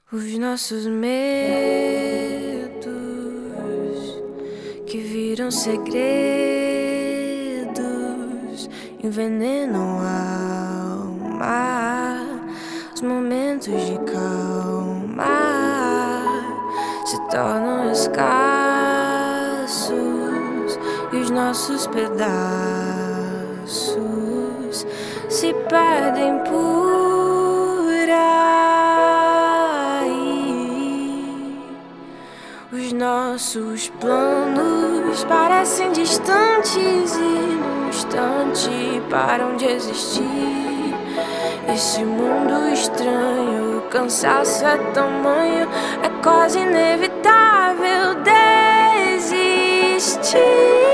Os nossos medos que viram segredos envenenam a alma. Os momentos de calma se tornam escassos e os nossos pedaços se perdem por aí. Os nossos planos parecem distantes e num instante param de existir. Esse mundo estranho, o cansaço é tamanho, é quase inevitável desistir.